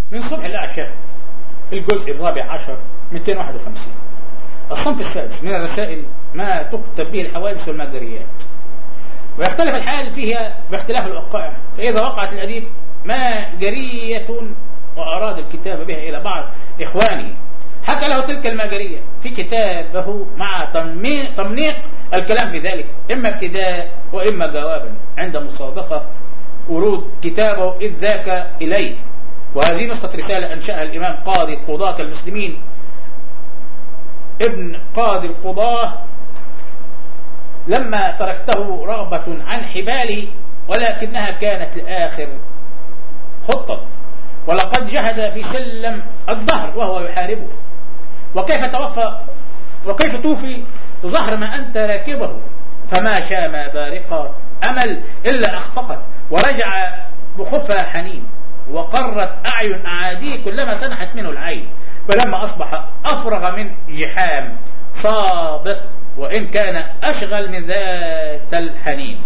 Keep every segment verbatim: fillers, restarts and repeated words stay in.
من صبح الأعشاء الجزء الرابع عشر مئتين وواحد وخمسين. الصنف السادس من الرسائل ما تكتب به الحوادث والمجريات، ويختلف الحال فيها باختلاف الوقائع. فإذا وقعت الأديب ماجرية وأراد الكتابة بها إلى بعض إخوانه حكى له تلك الماجرية في كتابه مع تمنيق الكلام في ذلك، إما ابتداء وإما جوابا عند مسابقة ورود كتابه إذ ذاك إليه. وهذه نسخة رسالة أنشأها الإمام قاضي قضاة المسلمين ابن قاضي القضاة لما تركته رغبة عن حبالي، ولكنها كانت لآخر خطة. ولقد جهد في سلم الدهر وهو يحاربه، وكيف توفى وكيف توفي ظهر ما أنت راكبه، فما شام بارقة أمل إلا أخفقت، ورجع بخفها حنين، وقرت أعين أعاديه كلما سنحت منه العين. فلما أصبح أفرغ من جحام صابت، وإن كان أشغل من ذات الحنين.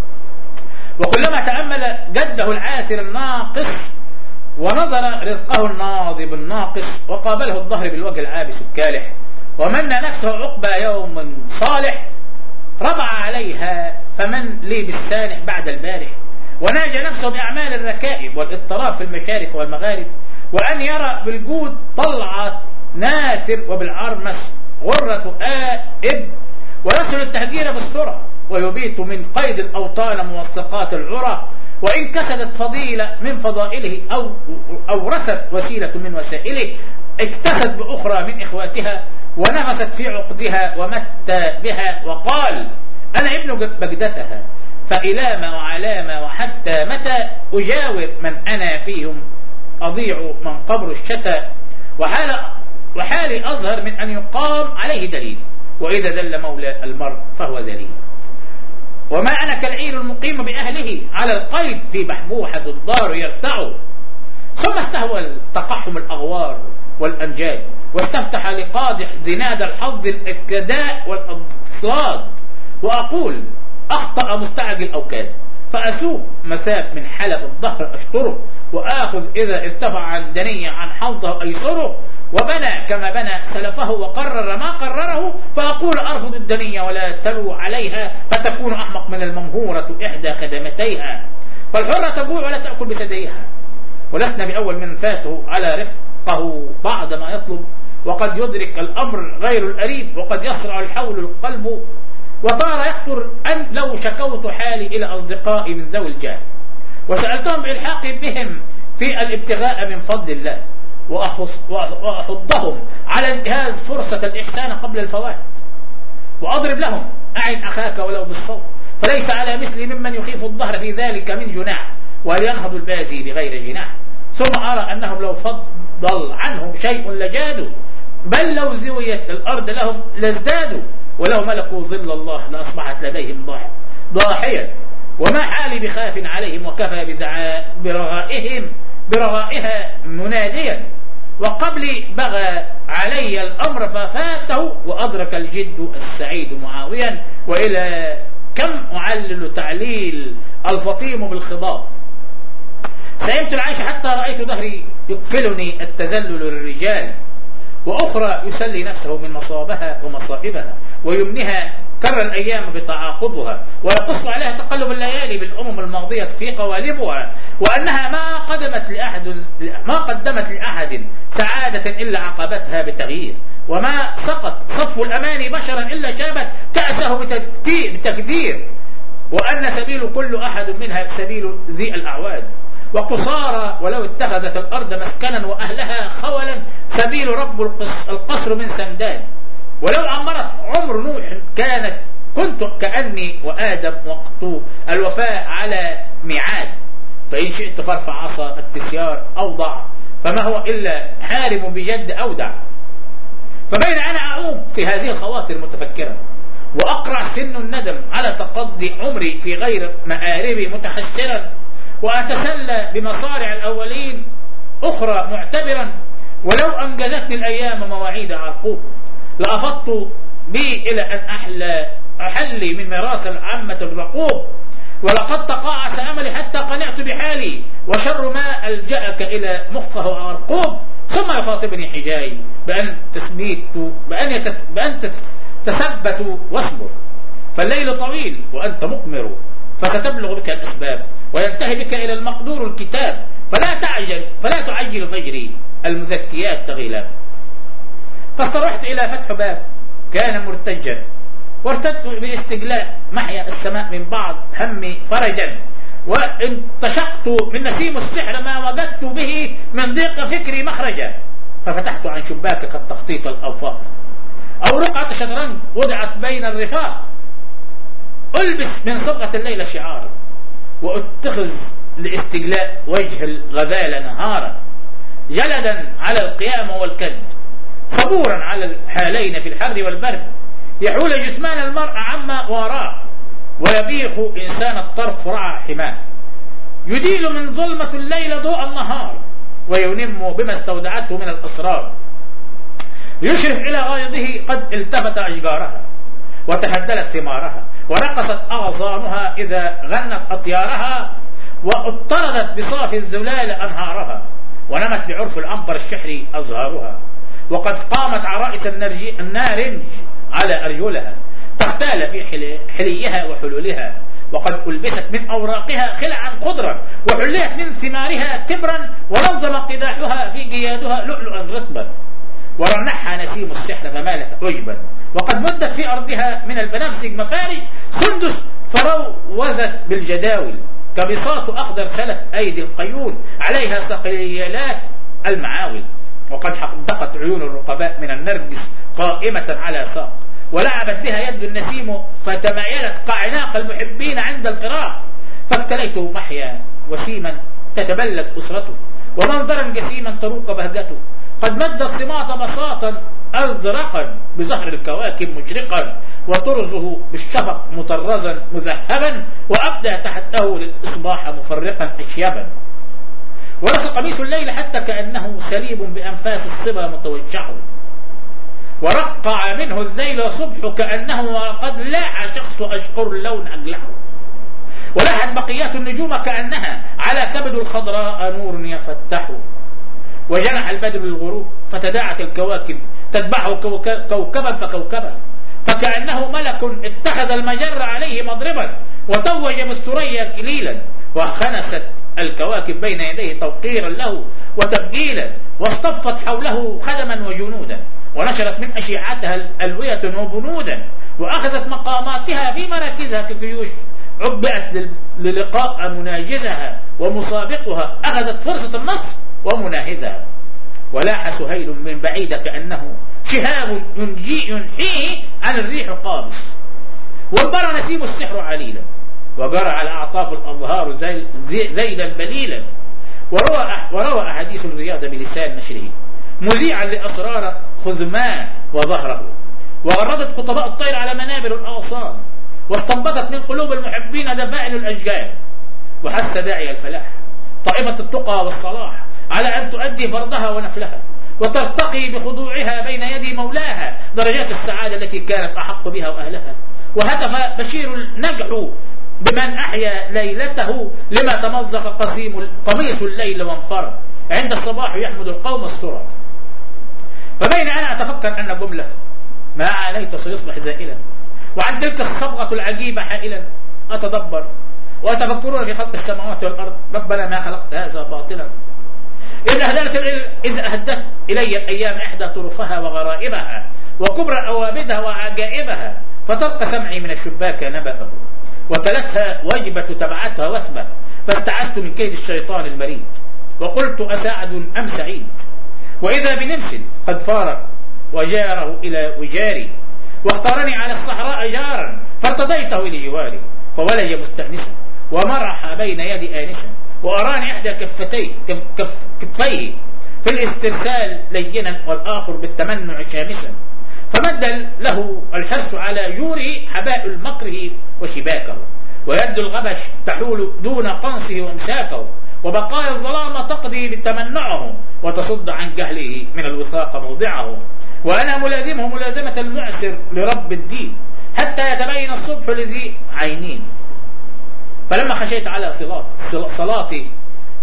وكلما تأمل جده العاثر الناقص ونظر رزقه الناضب الناقص، وقابله الظهر بالوجه العابس الكالح، ومن نفسه عقبى يوم صالح، ربع عليها فمن لي بالسانح بعد البارح، وناجى نفسه بأعمال الركائب والاضطراب في المشارق والمغارب، وأن يرى بالجود طلعة ناثر وبالعرمس غرة آئب، ويصل التهجير بالسرعة، ويبيت من قيد الأوطان موثقات العرى، وإن كسدت فضيلة من فضائله أو أورثت وسيلة من وسائله، اكتست بأخرى من إخواتها ونفست في عقدها ومت بها، وقال أنا ابن بجدتها، فإلام وعلام وحتى متى أجاور من أنا فيهم أضيع من قبر الشتى، وحال وحالي أظهر من أن يقام عليه دليل، وإذا دل مولى المرء فهو دليل. وما أنا كالعير المقيم بأهله على القيد في بحبوحة الدار يرتع، ثم استهوى التقحم الأغوار والأنجاد، واستفتح لقادح زناد الحظ الإكداء والأضصاد، وأقول أخطأ مستعجل أو كاد، فأسوق مساف من حلب الظهر أشطره، وآخذ إذا ارتفع عن دنيا عن حظه أيسره، وبنى كما بنى سلفه وقرر ما قرره، فأقول أرفض الدنيا ولا تلو عليها، فتكون أحمق من الممهورة إحدى خدمتيها، فالحرة تجوع ولا تأكل بثديها، ولسنا بأول من فاته على رفقه بعد ما يطلب، وقد يدرك الأمر غير القريب، وقد يسرع الحول القلب، وطار يخطر أن لو شكوت حالي إلى أصدقائي من ذوي الجاه، وسألتهم بإلحاقي بهم في الابتغاء من فضل الله، وأحضهم على انتهاز فرصة الإحسان قبل الفوات، وأضرب لهم أعن أخاك ولو بالصوت، فليس على مثلي ممن يخيف الظهر في ذلك من جناح، وهل ينهض البادي بغير جناح. ثم أرى أنهم لو فضل عنهم شيء لجادوا، بل لو زويت الأرض لهم لازدادوا، ولو ملكوا ظل الله لأصبحت لديهم ضاحية. وما حالي بخاف عليهم، وكفى برغائهم برغائها مناديا، وقبلي بغى علي الأمر ففاته، وأدرك الجد السعيد معاويا، وإلى كم أعلل تعليل الفطيم بالخضاب. سئمت العيش حتى رأيت ظهري يكفلني التذلل للرجال، وأخرى يسلي نفسه من مصابها ومصائبها ويمنها كر الأيام بتعاقبها، ويقص عليها تقلب الليالي بالأمم الماضية في قوالبها، وأنها ما قدمت لأحد ما قدمت لأحد سعادة إلا عقبتها بتغيير، وما سقط صفو الأماني بشرا إلا شابت كأسه بتكدير، وأن سبيل كل أحد منها سبيل ذي الأعواد، وقصارى ولو اتخذت الأرض مسكنا وأهلها خولا سبيل رب القصر من سندان، ولو عمرت عمر نوح كانت كنت كأني وآدم وقت الوفاء على ميعاد، فإن شئت فارفع عصا التسيار أوضع، فما هو إلا حارم بجد أودع. فبين أنا أعوم في هذه الخواطر متفكرا، وأقرع سن الندم على تقضي عمري في غير مآربي متحسرا، وأتسلى بمصارع الأولين أخرى معتبرا، ولو أنجزتني الأيام مواعيد عرقوب لأفضت بي إلى أن أحلى أحلي من ميراث العامة الرقوب، ولقد تقاعس أملي حتى قنعت بحالي، وشر ما ألجأك إلى مخه أرقوب، ثم يخاطبني حجاي بأن تثبيت بأن, يتس بأن تثبت واصبر، فالليل طويل وأنت مقمر، فستبلغ بك الأسباب وينتهي بك إلى المقدور الكتاب، فلا تعجل فلا تعجل فجري المزكيات تغيلا. فاسترحت إلى فتح باب كان مرتجا، وارتدت باستجلاء محيا السماء من بعض همي فرجا، وانتشقت من نسيم السحر ما وجدت به من ضيق فكري مخرجا، ففتحت عن شباكك التخطيط الأوفاق، أو رقعة شطرنج وضعت بين الرفاق، ألبس من صبغة الليل شعارا، واتخذ لاستجلاء وجه الغزال نهارا، جلدا على القيام والكد، صبورا على الحالين في الحر والبرد، يحول جثمان المرء عما وراه، ويبيخ إنسان الطرف رعى حماه، يديل من ظلمة الليل ضوء النهار، وينم بما استودعته من الأسرار، يشرف إلى غيظه قد التفت أشجارها، وتهدلت ثمارها، ورقصت أغصانها إذا غنت أطيارها، واضطردت بصافي الذلال أنهارها، ونمت لعرف العنبر الشحري أزهارها، وقد قامت عرائس النارنج على أرجلها، تختال في حليها وحلولها، وقد ألبست من أوراقها خلعا خضرا، وحليت من ثمارها تبرا، ونظم قداحها في جيادها لؤلؤا رطبا، ورنحها نسيم السحر فمالت عجبا، وقد مدت في أرضها من البنفسج مفارج سندس فروزت بالجداول، كبساط أخضر سلت أيدي القيون عليها صقليلات المعاول، وقد حقدقت عيون الرقباء من النرجس قائمة على ساق، ولعبت بها يد النسيم فتمايلت كعناق المحبين عند الفراق، فابتليت محيا وسيما تتبلد أسرته، ومنظرا جسيما تروق بهجته، قد مد الصماط بساطا أزرقا بزهر الكواكب مشرقا، وطرزه بالشفق مطرزا مذهبا، وأبدى تحته للإصباح مفرقا أشيبا، ولس قميص الليل حتى كأنه سليب بأنفاس الصبا متوجع، ورقع منه الذيل صبح كأنه قد لاح شخص أشقر اللون أجلعه، ولحت بقيات النجوم كأنها على كبد الخضراء نور يفتح، وجنح البدر للغروب فتداعت الكواكب تتبعه كوكبا فكوكبا، فكأنه ملك اتخذ المجر عليه مضربا، وتوج بالثريا كليلا، وخنست الكواكب بين يديه توقيرا له وتبجيلا، واصطفت حوله خدما وجنودا، ونشرت من أشيعتها الألوية وبنودا، وأخذت مقاماتها في مراكزها كجيوش، عبئت للقاء مناجزها، ومسابقها أخذت فرصة النصر ومناهزها، ولاح سهيل من بعيد كأنه شهاب ينجي ينحيه عن الريح قابس، وانبرى نسيم السحر عليلا، وجرى على أعطاف الأظهار ذيلا بليلا، وروى, وروى أحاديث الرياض بلسان نشره مذيعا لأسرار خذمان وظهره، وغردت خطباء الطير على منابر الأغصان، واستنبطت من قلوب المحبين دفائن الأشجار، وحث داعي الفلاح طائفة التقى والصلاح على أن تؤدي فرضها ونفلها، وترتقي بخضوعها بين يدي مولاها درجات السعادة التي كانت أحق بها وأهلها، وهتف بشير النجح بمن أحيا ليلته لما تمزق قسيم قميص الليل وانفرد، عند الصباح يحمد القوم السرى، فبين أنا أتفكر أن جملة ما عانيت سيصبح زائلا، وعن تلك الصبغة العجيبة حائلا أتدبر، وأتفكرون في خلق السماوات والأرض، ربنا ما خلقت هذا باطلا، إذ أهدت, إذ أهدت إلي الأيام إحدى طرفها وغرائبها، وكبر أوابدها وعجائبها، فطرق سمعي من الشباك نبأه، وتلتها وجبة تبعتها وثبة، فاستعذت من كيد الشيطان المريد، وقلت أساعد أم سعيد، وإذا بنمس قد فارق وجاره إلى وجاري، واختارني على الصحراء جارا، فارتضيته لجواري، فولج مستأنسا ومرح بين يدي آنسا، وأراني إحدى كفتيه كف كف كفيه في الاسترسال لينا، والآخر بالتمنع شامسا، فمد له الحرص على جوره حبائل مكره وشباكه، ويد الغبش تحول دون قنصه وامساكه، وبقايا الظلام تقضي بتمنعه، وتصد عن جهله من الوثاق موضعه، وأنا ملازمه ملازمة المعسر لرب الدين، حتى يتبين الصبح لذي عينين. فلما خشيت على صلاتي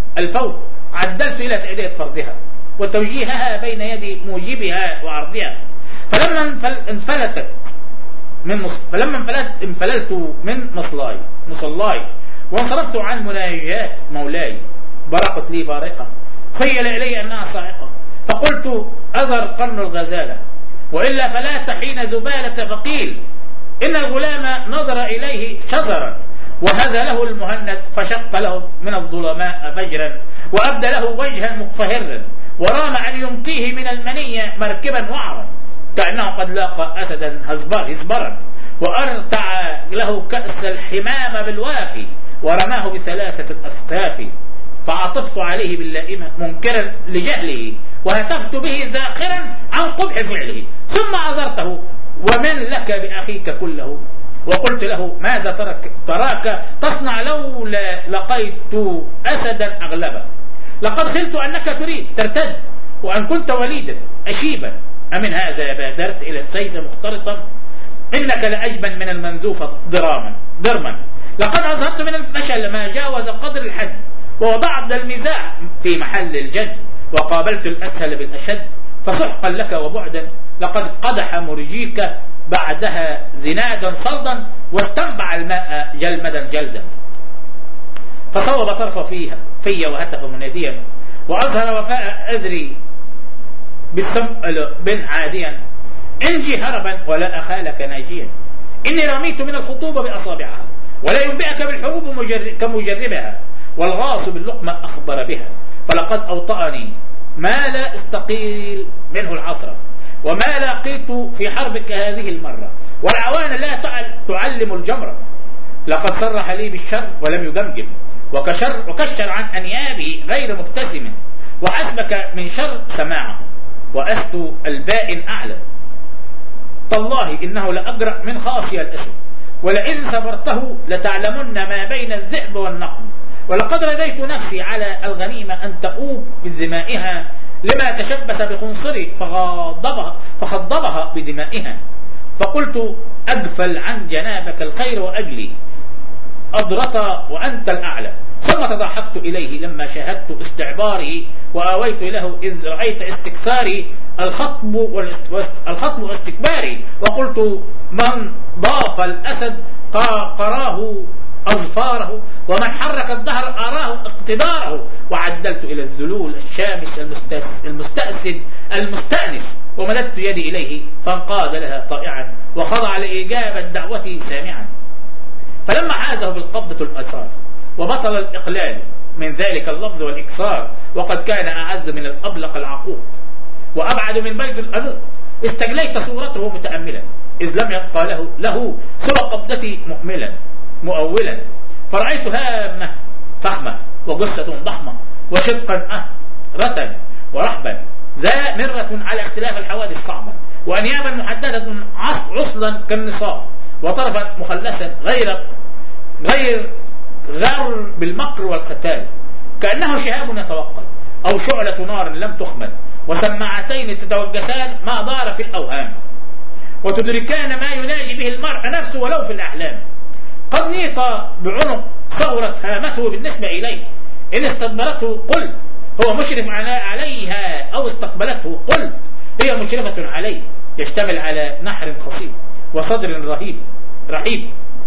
الفوق عدلت إلى تأدية فرضها وتوجيهها بين يدي موجبها وعرضها. فلما انفلتت من مص... فلما انفلت انفللت من مصلاي مصلاي وانصرفت عن مناجاة مولاي برقت لي بارقة خيل إلي أنها صاعقة، فقلت أذر قرن الغزالة وإلا فلا تحين ذبالة، فقيل إن الغلام نظر إليه شزرا وهذا له المهند فشق له من الظلماء فجرا وأبدى له وجها مقفهرا ورام أن يمقيه من المنية مركبا وعرا كأنه قد لاقى أسدا هزبرا وأرتع له كأس الحمام بالوافي ورماه بثلاثة أستاف، فعطفت عليه باللائمة منكرا لجهله وهتفت به ذاخرا عن قبح فعله، ثم عذرته ومن لك بأخيك كله وقلت له ماذا ترك تراك تصنع لولا لقيت أسدا أغلبا، لقد خلت أنك تريد ترتد وأن كنت وليدا أشيبا، أمن هذا بادرت إلى السيف مختلطا، إنك لأجبن من المنزوفة ضراما ضرما، لقد أظهرت من الفشل ما جاوز قدر الحد ووضعت المزاح في محل الجد وقابلت الأسهل بالأشد، فسحقا لك وبعدا لقد قدح مرجيك بعدها زنادا صلدا واستنبع الماء جلمدا جلدا، فصوب طرفه فيها في وهتف مناديا وأظهر وفاء أذري بالسمء بن عاديا انجي هربا ولا أخالك ناجيا، إني رميت من الخطوبة بأصابعها ولا ينبئك بالحروب مجرب كمجربها، والغاص باللقمة أخبر بها، فلقد أوطأني ما لا استقيل منه العصر وما لاقيت في حربك هذه المرة، والعوان لا تعلم الجمرة، لقد صرح لي بالشر ولم يجمجم وكشر, وكشر عن أنيابه غير مبتسم، وحسبك من شر سماعه وأست البائن أعلى، تالله إنه لأجرأ من خاصي الأسد، ولئن صبرته لتعلمن ما بين الذئب والنقم، ولقد رديت نفسي على الغنيمة أن تؤوب بدمائها لما تشبث بخنصري فغضبها, فخضبها بدمائها، فقلت أغفل عن جنابك الخير وأجلي أضرط وأنت الأعلى، ثم تضحكت إليه لما شاهدت استعباره وآويت له إذ رأيت استكثاري الخطب والخطب واستكباري، وقلت من ضاف الأسد قراه أظفاره ومن حرك الدهر أراه اقتداره، وعدلت إلى الذلول الشامس المستأسد المستأنس ومددت يدي إليه فانقاد لها طائعا وخضع لإجابة دعوتي سامعا، فلما عاده بالقبضة الأثار وبطل الإقلال من ذلك اللفظ والإكثار، وقد كان أعز من الأبلق العقوق وأبعد من بيت الأنوق، استجليت صورته متأملا إذ لم يبقى له, له سوى قبضتي مؤملا مؤولا، فرأيت هامة فخمة وجثة ضخمة وشدقا أهرة ورحبا ذا مرة على اختلاف الحوادث صعبة، وأنيابا محددة عصلا كالنصاب، وطرفا مخلسا غير غير غر بالمكر والقتال كأنه شهاب يتوقد أو شعلة نار لم تخمد، وسماعتين تتوجسان ما دار في الأوهام، وتدركان ما يناجي به المرء نفسه ولو في الأحلام، قد نيط بعنق ثورت هامته بالنسبة إليه، إن استدبرته قل هو مشرف عليها أو استقبلته قل هي مشرفة عليه، يشتمل على نحر خصيب وصدر رهيب رحيب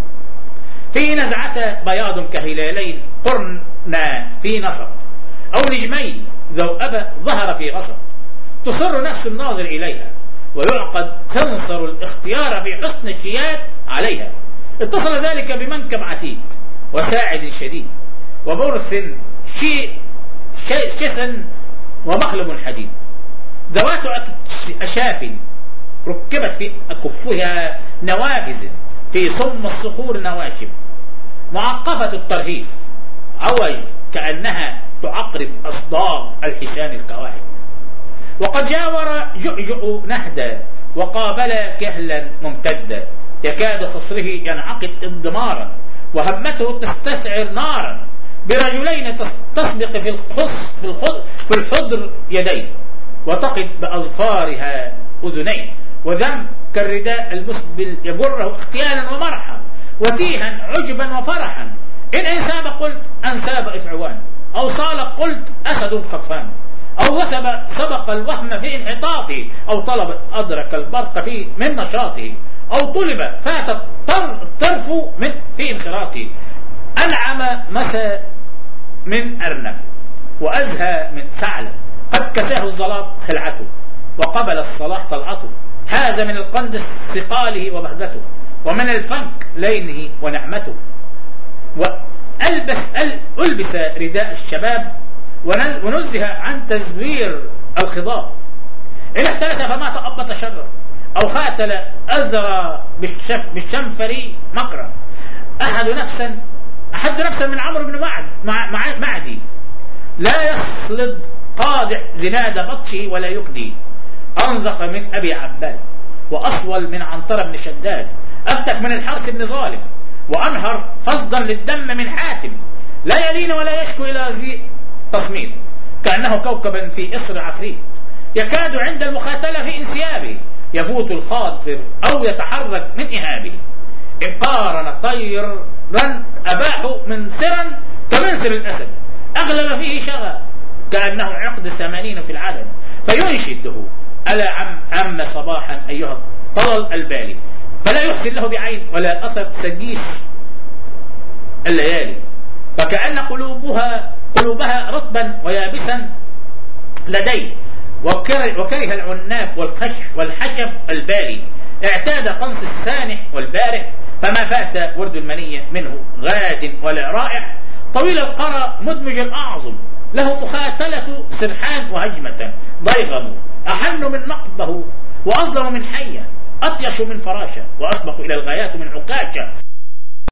في نزعة بياض كهلالين قرنا في نفق أو نجمين ذوأبة ظهر في غصب، تصر نفس الناظر إليها ويعقد خنصر الاختيار في حسن الشياد عليها، اتصل ذلك بمنكب عتيق وساعد شديد وبرث شيء شثن ومخلب حديد، ذوات أشاف ركبت في أكفها نوافذ في صم الصخور نواشب، معقفة الترهيف عوج كأنها تعقرب أصداغ الحسام الكواعب، وقد جاور جؤجؤ نهدا وقابل كهلا ممتدا، يكاد خصره ينعقد انضمارا وهمته تستسعر نارا، برجلين تسبق في الخص في, الخض في الحضر يديه وتقف بأظفارها أذنيه، وذم كالرداء المسبل يجره اختيالا ومرحا وتيها عجبا وفرحا، إن أنساب قلت أنساب إفعوان أو صالك قلت أسد خفان، أو وثب سبق الوهم في انحطاطه، أو طلب أدرك البرق في من نشاطه، أو طلب فات الطرف من في انخراطه. أنعم مسى من أرنب وأزهى من ثعلب، قد كساه الظلام خلعته وقبل الصلاح طلعته، حاز من القندس ثقاله وبهدته، ومن الفنك لينه ونعمته. وألبس ألبس رداء الشباب ونزه عن تزوير الخضاب، إن احتلت فما تأبط شرا، أو خاتل أزرى بالشنفري مقرا. أحد نفسا أحد نفسا من عمرو بن معد مع معدي، لا يصلد قادح زناد بطشه ولا يكدي، أنزق من أبي عباد وأصول من عنتر بن شداد، أفتك من الحرث بن ظالم، وأنهر فصدا للدم من حاتم، لا يلين ولا يشكو إلى ذي تصميم، كأنه كوكبا في إصر عفريت، يكاد عند المخاتلة في انسيابه يفوت الخاطر أو يتحرك من إهابه. إن قارن طيرا أباح منصرا كمنصر الأسد، أغلب فيه شغى كأنه عقد ثمانين في العدد، فينشده ألا عم, عم صباحا أيها الطلل البالي، فلا يحسن له بعين ولا أثر سديس الليالي، فكأن قلوبها قلوبها رطبا ويابسا لديه، وكره, وكره العناب والخشف والحشف البالي، اعتاد قنص السانح والبارح، فما فات ورد المنية منه غاد ولا رائح، طويل القرى مدمج الأعظم، له مخاتلة سرحان وهجمة، ضيغم أحن من نقبه وأظلم من حية، أطيش من فراشة، وأسبق إلى الغايات من عكاشة.